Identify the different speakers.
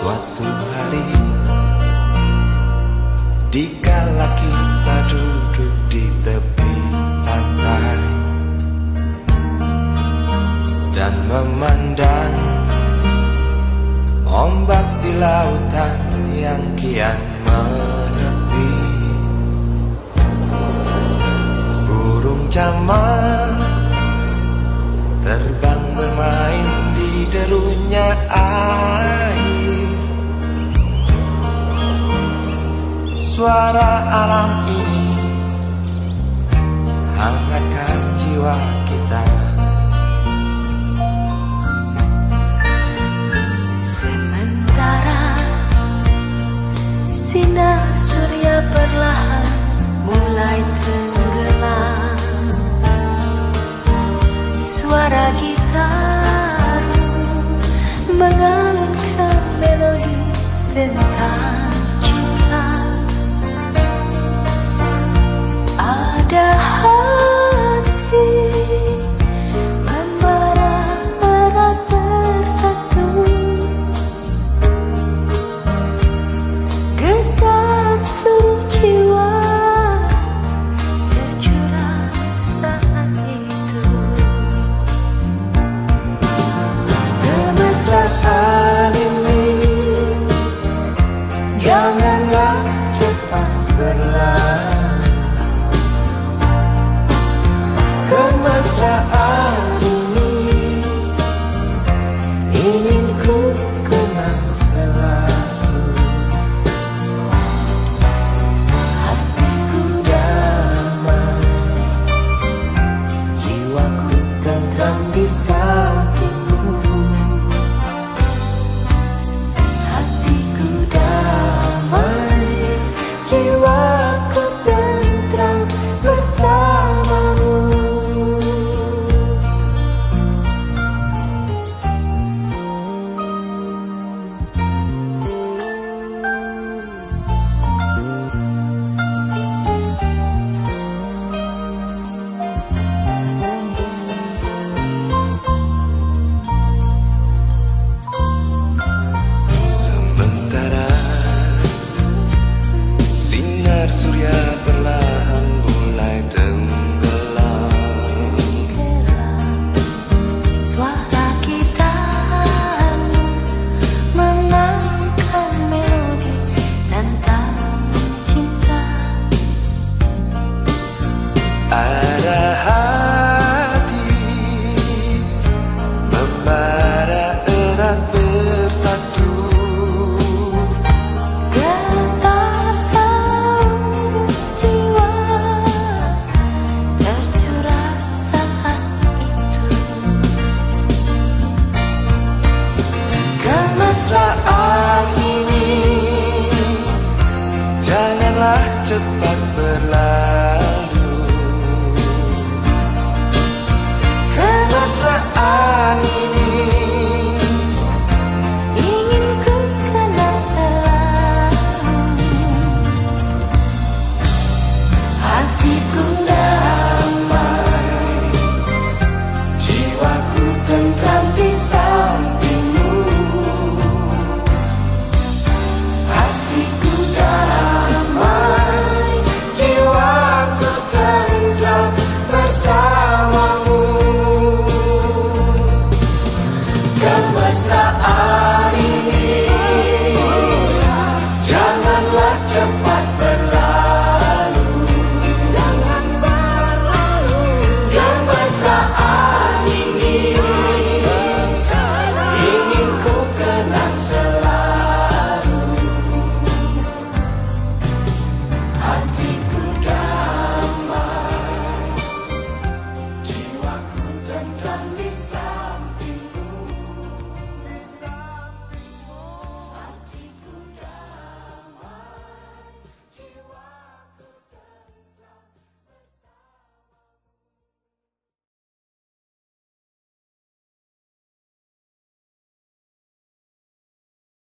Speaker 1: Suatu hari, dikala kita duduk di tepi pantai dan memandang ombak di lautan yang kian menepi, burung camar terbang bermain di derunya air. Suara alam ini hangatkan jiwa kita.
Speaker 2: Sementara sinar surya perlahan mulai tenggelam, suara gitar mengalunkan melodi tentang cinta. Ada hati membara erat bersatu, getar seluruh jiwa tercurah saat itu.
Speaker 1: Kemesraan ini janganlah cepat berlalu. Kemesraan ini ingin ku kenang selalu.
Speaker 2: Hatiku
Speaker 1: Damai, jiwaku tentram di sampingmu.
Speaker 2: hatiku
Speaker 1: Damai, jiwaku tentram bersamamu. Sementara sinar surya perlahan mulai tenggelam,
Speaker 2: suara gitar mengalunkan melodi tentang cinta.
Speaker 1: ada hati membara erat bersatu,
Speaker 2: Getar seluruh jiwa tercurah saat itu.
Speaker 1: kemesraan ini janganlah cepat berlalu. Kemesraan ini